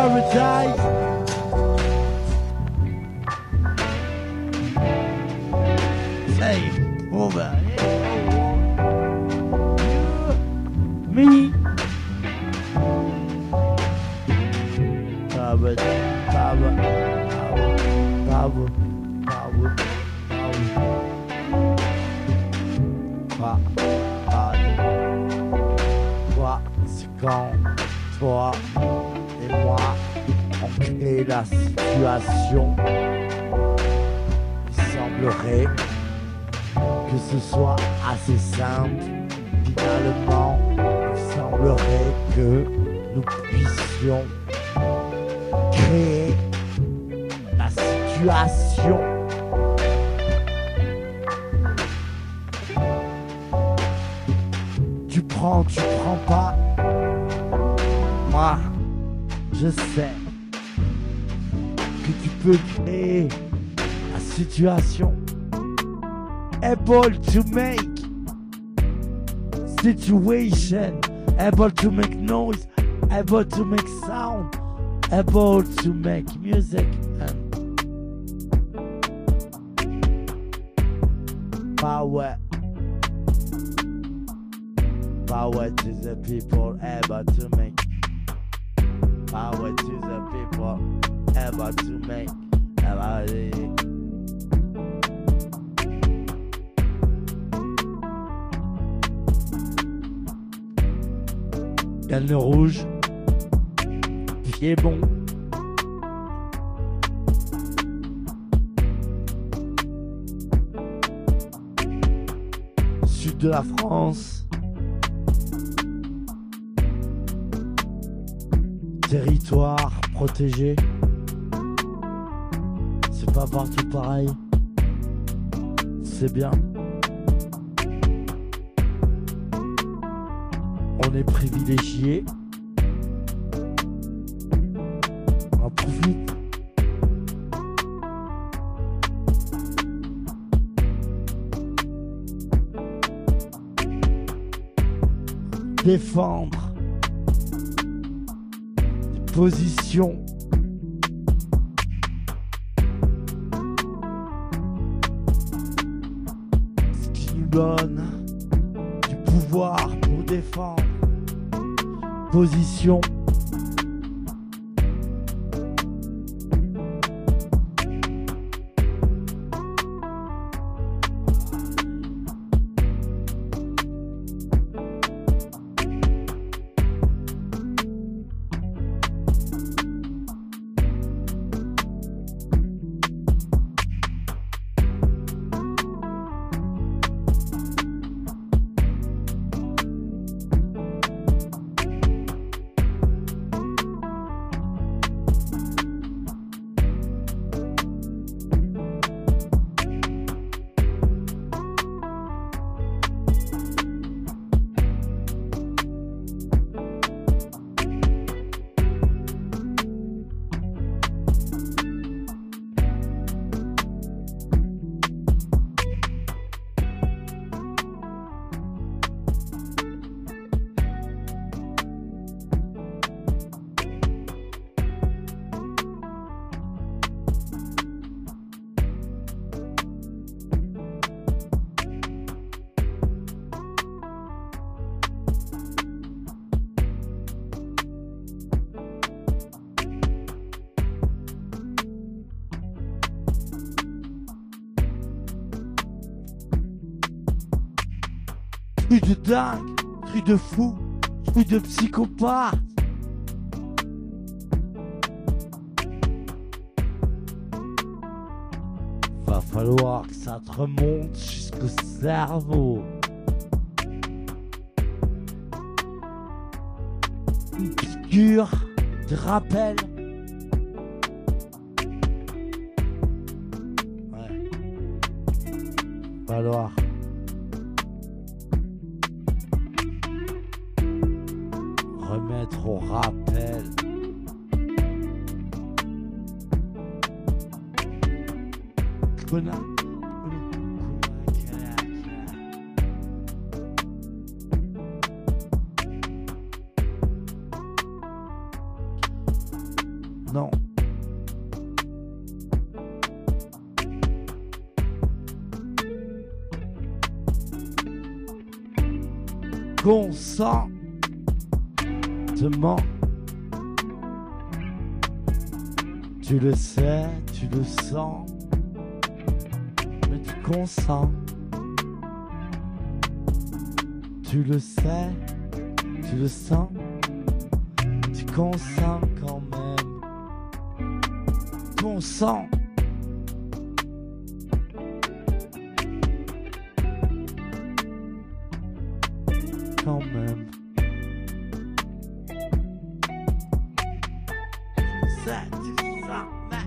paradise. Safe over me. Power, power, power, power, power, toi, c'est quand toi et moi on crée la situation. Il semblerait que ce soit assez simple. Finalement, il semblerait que nous puissions créer la situation. Tu prends pas. Moi, je sais que tu peux créer la situation. Able to make situation, able to make noise, able to make sound, able to make music and power. Power to the people, able to make. Power to the people, able to make. Canne rouge, pied bon. Sud de la France. Territoire protégé. C'est pas partout pareil. C'est bien. On est privilégié. On en profite. Défendre des positions. Ce qui nous donne du pouvoir pour défendre. Position. Truc de dingue, truc de fou, truc de psychopathe. Va falloir que ça te remonte jusqu'au cerveau. Une piqûre de rappel. Ouais. Va falloir. Remettre au rappel. Connard. Non. Consentement. Tu le sais, tu le sens, mais tu consens. Tu le sais, tu le sens, tu consens quand même. Consent. Quand même. Tu sais, tu sens, mais...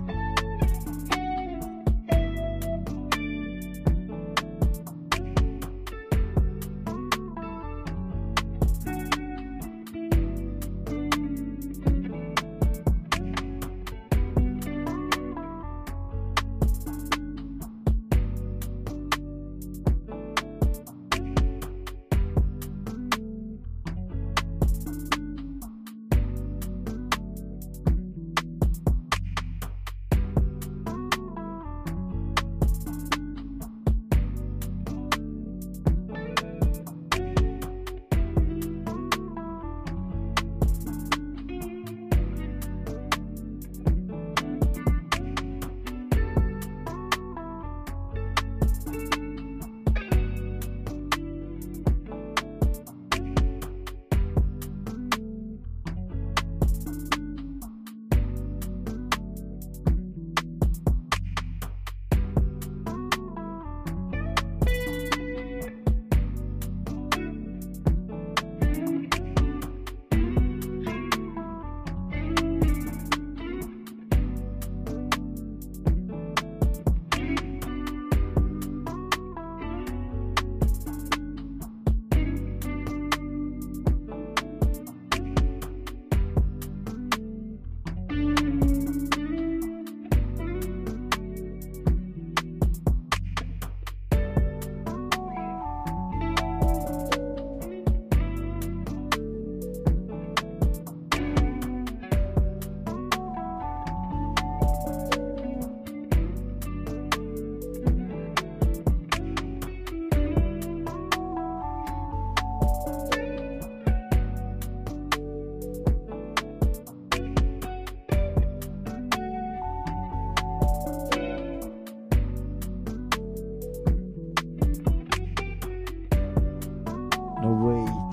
No wait,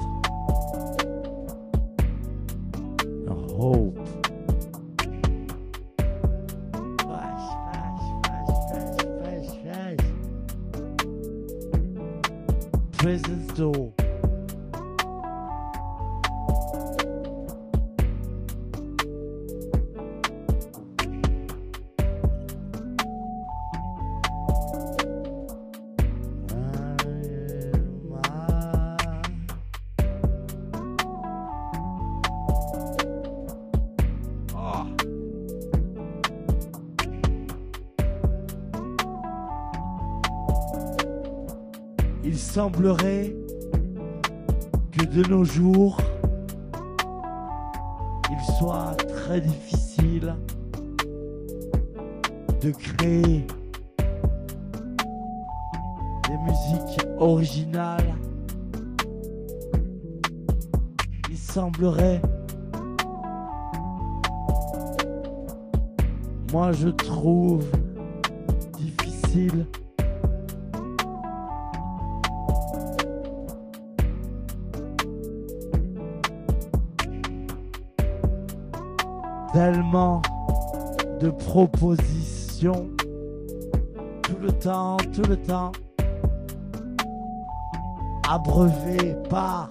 no hope. Faz. Prison's door. Il semblerait que de nos jours, il soit très difficile de créer des musiques originales. Il semblerait, moi je trouve difficile tellement de propositions tout le temps, abreuvées par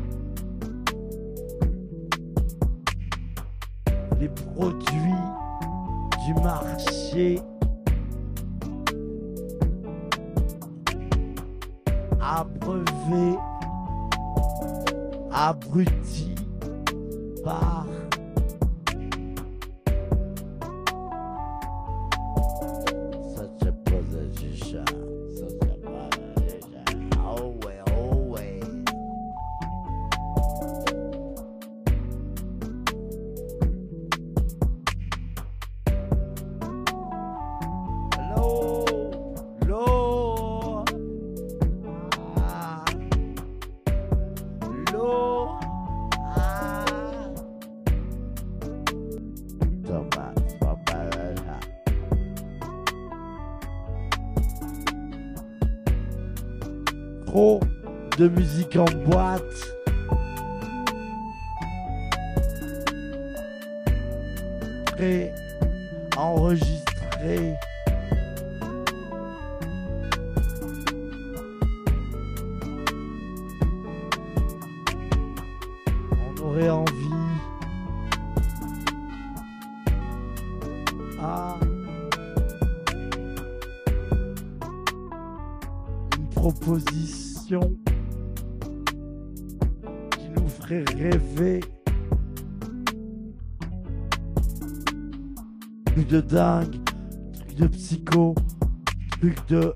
les produits du marché, abreuvés, abrutis par such a position, always. so much for Balala. Trop de musique en boîte. Prêt à enregistrer. On aurait envie. Une proposition qui nous ferait rêver. Truc de dingue, truc de psycho, truc de...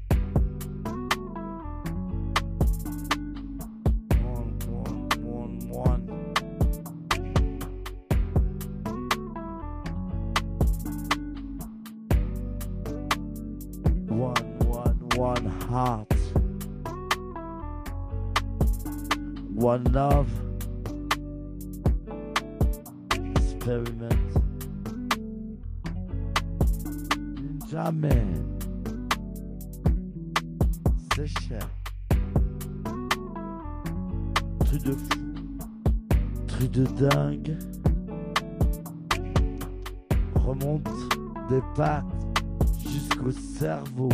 One heart, one love, experiment. Jamais, c'est cher. Truc de fou, truc de dingue. Remonte des pattes jusqu'au cerveau.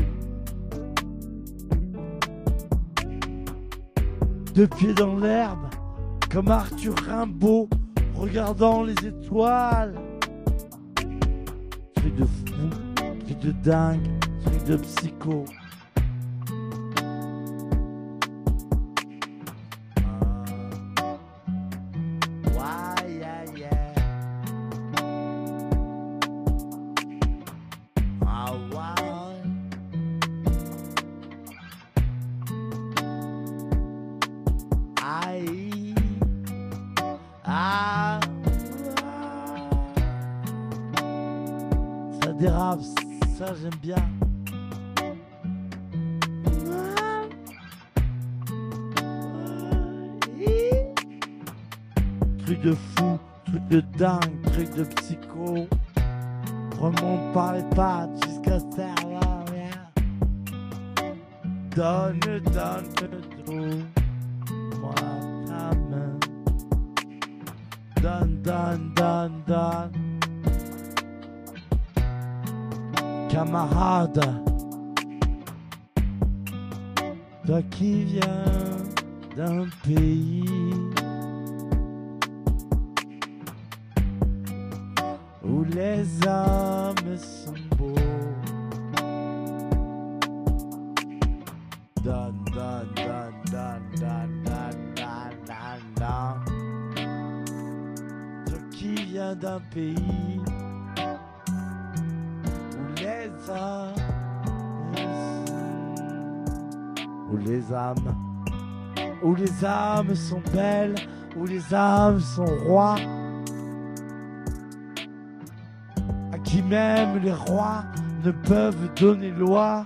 Deux pieds dans l'herbe, comme Arthur Rimbaud, regardant les étoiles. Truc de fou, truc de dingue, truc de psycho. Ça dérape, ça j'aime bien. Truc de fou, truc de dingue, truc de psycho. Remonte par les pattes jusqu'à cerveau. Donne tout. Moi ta main. Donne. Camarade, toi qui viens d'un pays où les hommes sont beaux, donne. Toi qui viens d'un pays où les âmes sont belles, où les âmes sont rois, à qui même les rois ne peuvent donner loi,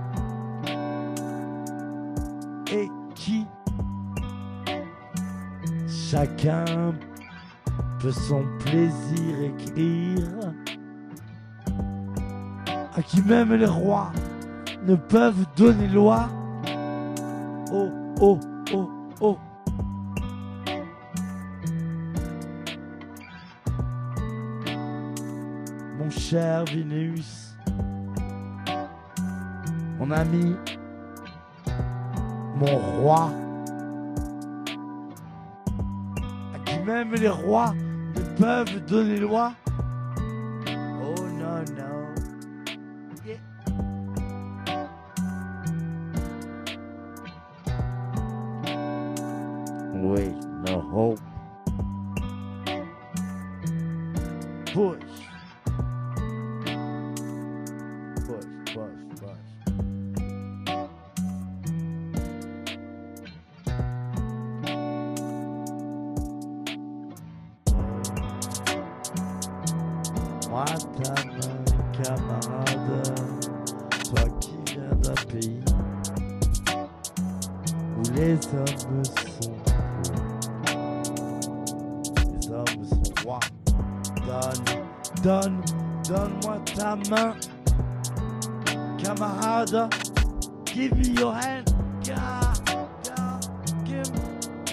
et qui chacun peut son plaisir écrire, à qui même les rois ne peuvent donner loi. Oh. Mon cher Vinéus, mon ami, mon roi, à qui même les rois ne peuvent donner loi. Oh non. Yeah. Wait, no hope. Push. Moi, ta main, camarade, toi qui viens d'un pays où les hommes sont beaux, les hommes sont rois. Donne. Donne-moi ta main, camarade. Give me your hand. Yeah, yeah. Give me.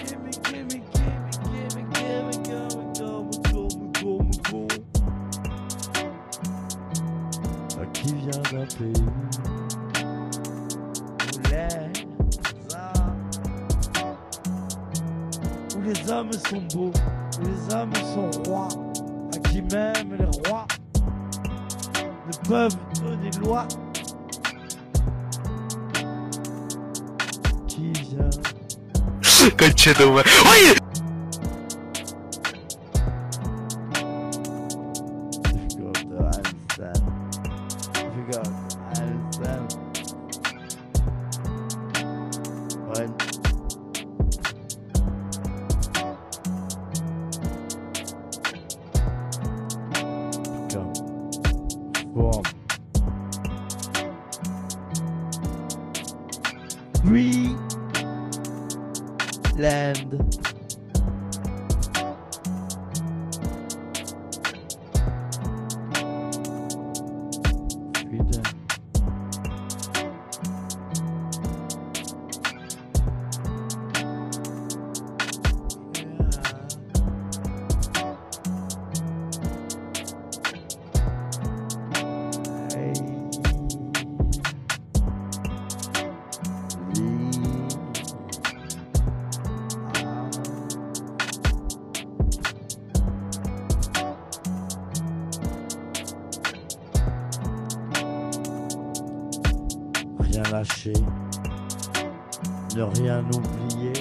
Toi qui viens d'un pays où les hommes sont beaux, où les hommes sont rois, à qui même les rois ne peuvent donner loi. Qui vient? Конченого. Ой! Land. Freedom. Rien lâcher, ne rien oublier,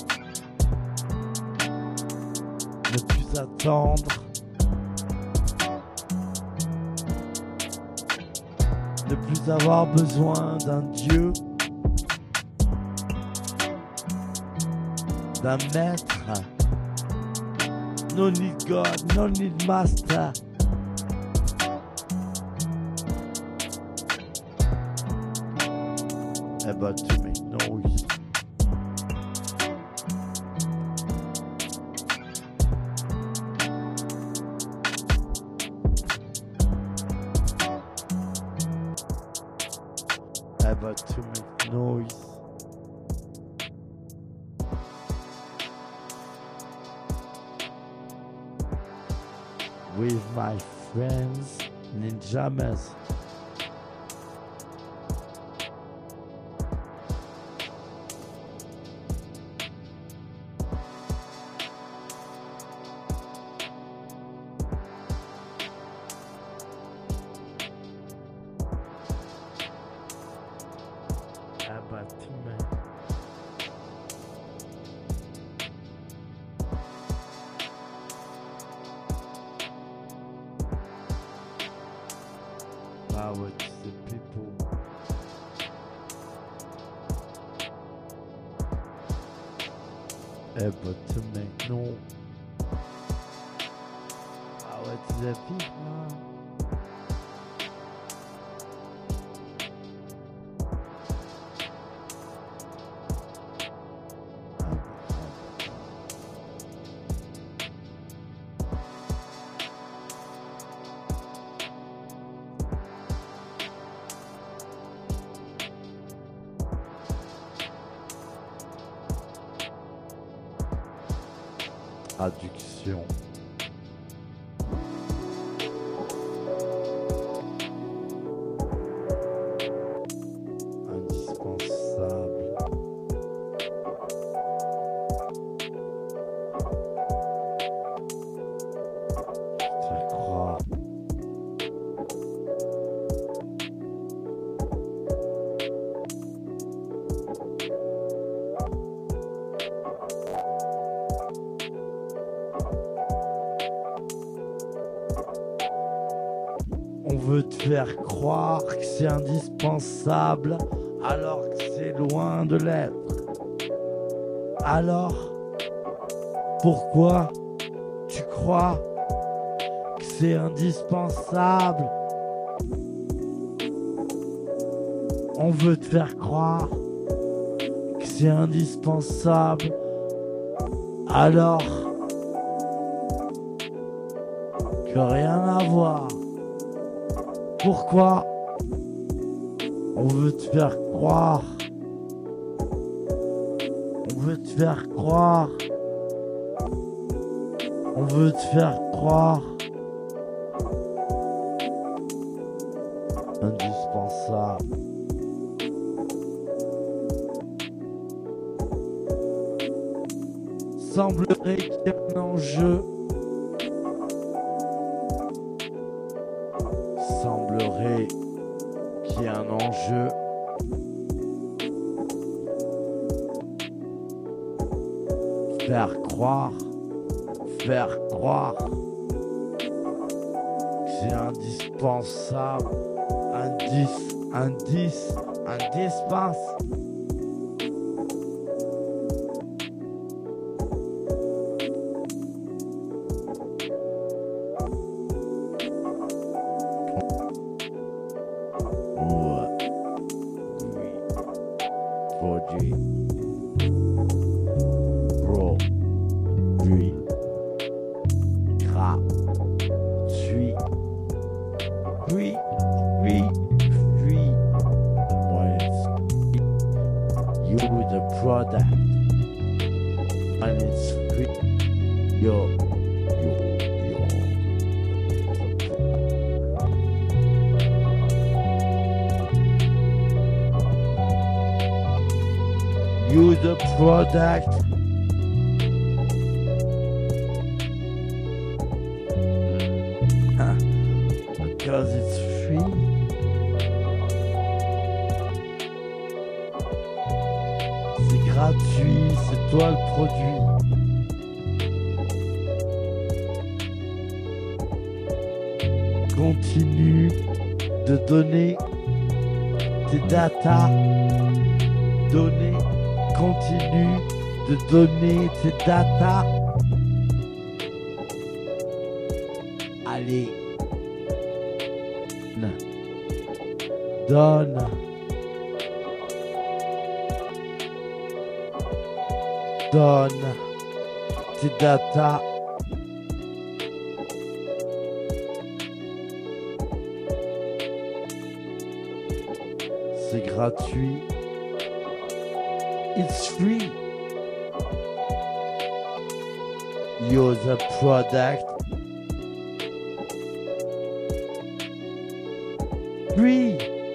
ne plus attendre, ne plus avoir besoin d'un Dieu, d'un maître, no need God, no need master. About to make noise. About to make noise. With my friends, Ninjamas. Power to the people. Able to make no. Power to the people. Traduction. Indispensable. Faire croire. On veut te faire croire que c'est indispensable alors que c'est loin de l'être. Alors, pourquoi tu crois que c'est indispensable? On veut te faire croire que c'est indispensable alors que rien à voir. Pourquoi on veut te faire croire? On veut te faire croire. On veut te faire croire. Indispensable. Semblerait qu'il y ait un enjeu. Semblerait qu'il y ait un enjeu. Faire croire que c'est indispensable. Indispensable. You the product. Because it's free. C'est gratuit, c'est toi le produit. Continue de donner tes datas. Continue de donner tes datas. Allez. Donne. Donne tes datas. C'est gratuit. It's free. You're the product. Free.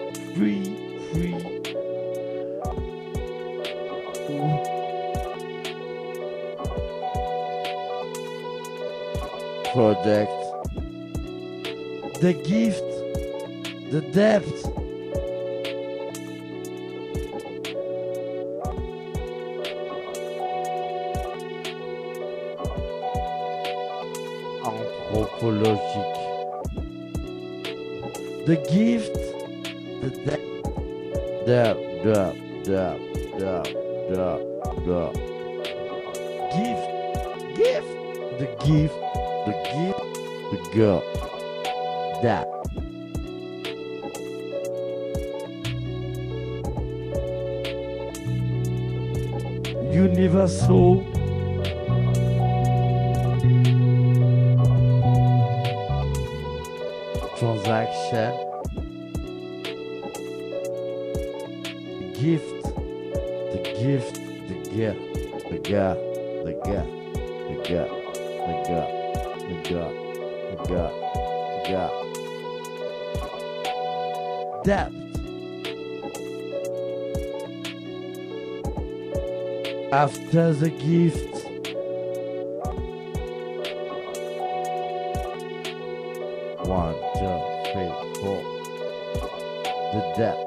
Product. The gift. The depth. Anthropologique. The gift, the gift, the girl, that. Universal. Transaction. Gift. The gift. The gift. The girl. The girl. The girl. The girl. The girl. The girl. The girl. Depth. After the gift. One, two, three, four. The depth.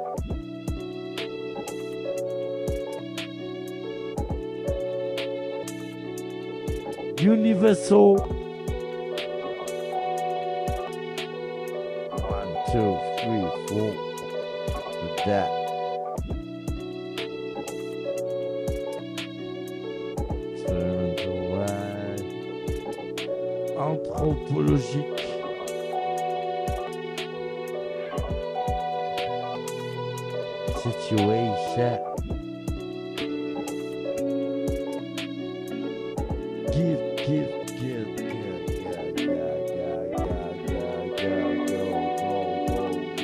Universal. 1, 2, 3, 4. The depth. Experimental ride. Anthropologique. Situation. Give. Go.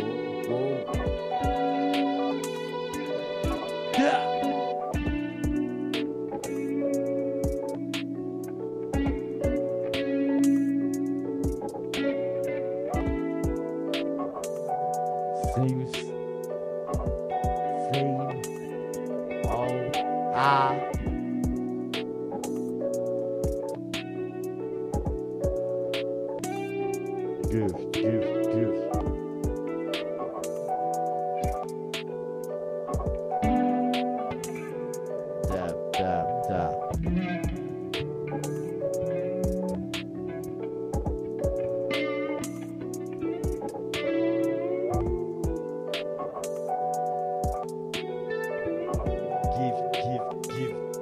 things. Fame. Oh, ah. Gift, gift, gift. Dab, dab, dab. Gift, gift, gift.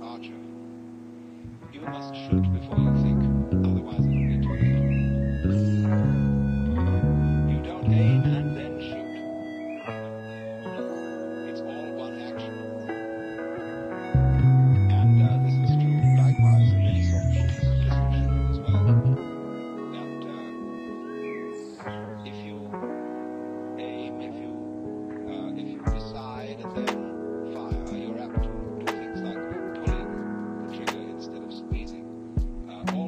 archer. You must shoot before you think, otherwise it'll be too late. You don't aim and then shoot. It's all one action. And this is true likewise in many sorts of shooting, pistol shooting as well. That if you aim, if you decide and then fire, you're apt to do things like pulling the trigger instead of squeezing. Or